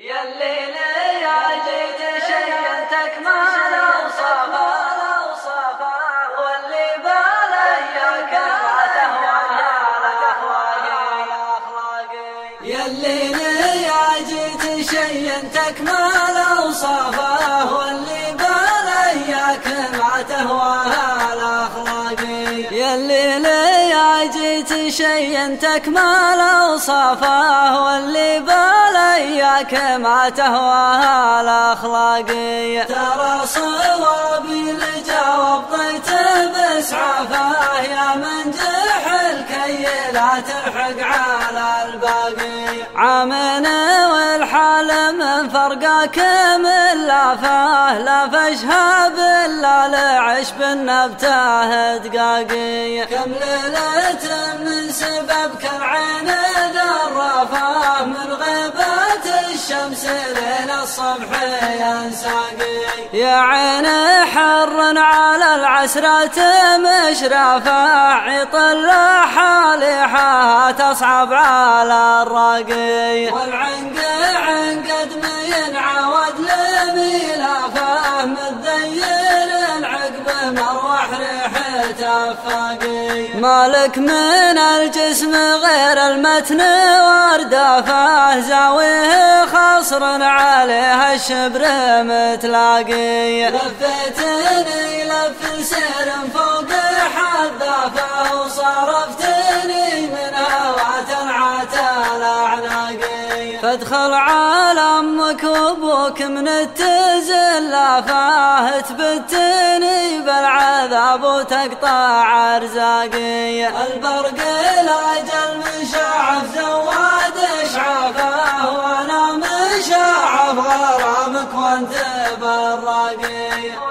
يلي لي جيت شينتك ما لو صفا واللي بالياك ما تهواها الاخلاقي. يلي لي جيت شينتك ما لو صفا واللي بالياك ما تهواها الاخلاقي. يلي لي جيت شينتك ما لو صفا واللي بالياك ما تهواها الاخلاقي. ترى صوابي لجواب ضيته بس عفاه يا من جحل كي لا تلحق على الباقي. عامنا والحال من فرقاك من لافاه لا فشها بالله لعش بالنبته دقاقي. كم ليلة من سببك العين ذرفاه من غيبة الشمس لين الصبح ينساقي. يا عين حر على العسرة مشرفة عطل حالحها تصعب على الراقي. والعنق عنقد من عود لميلافه متذيل عقب مروح ريحته فاقي. مالك من الجسم غير المتن واردافه زاويه خصر عليها الشبر متلاقي. لفتني لف سير فوق حذافه وصرفتني من هوات العتال اعناقي. فادخل على امك وابوك من التزلافه تبتني بالعذاب وتقطع ارزاقي. البرق الاجل مشاعف زواد اشعافه وانا مشاعف غرامك وانت بالراقي.